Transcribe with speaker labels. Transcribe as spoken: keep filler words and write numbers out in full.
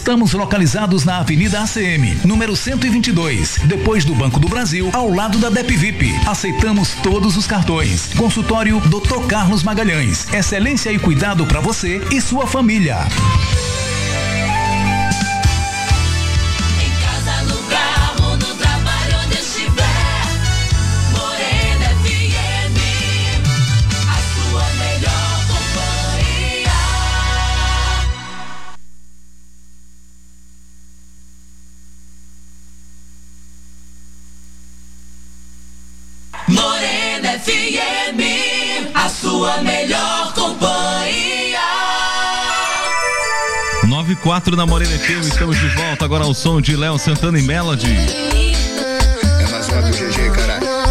Speaker 1: Estamos localizados na Avenida A C M, número cento e vinte e dois, depois do Banco do Brasil, ao lado da Dep V I P. Aceitamos todos os cartões. Consultório doutor Carlos Magalhães. Excelência e cuidado para você e sua família.
Speaker 2: Morena F M, a sua melhor companhia.
Speaker 3: nove e quatro na Morena F M, estamos de volta agora ao som de Léo Santana e Melody.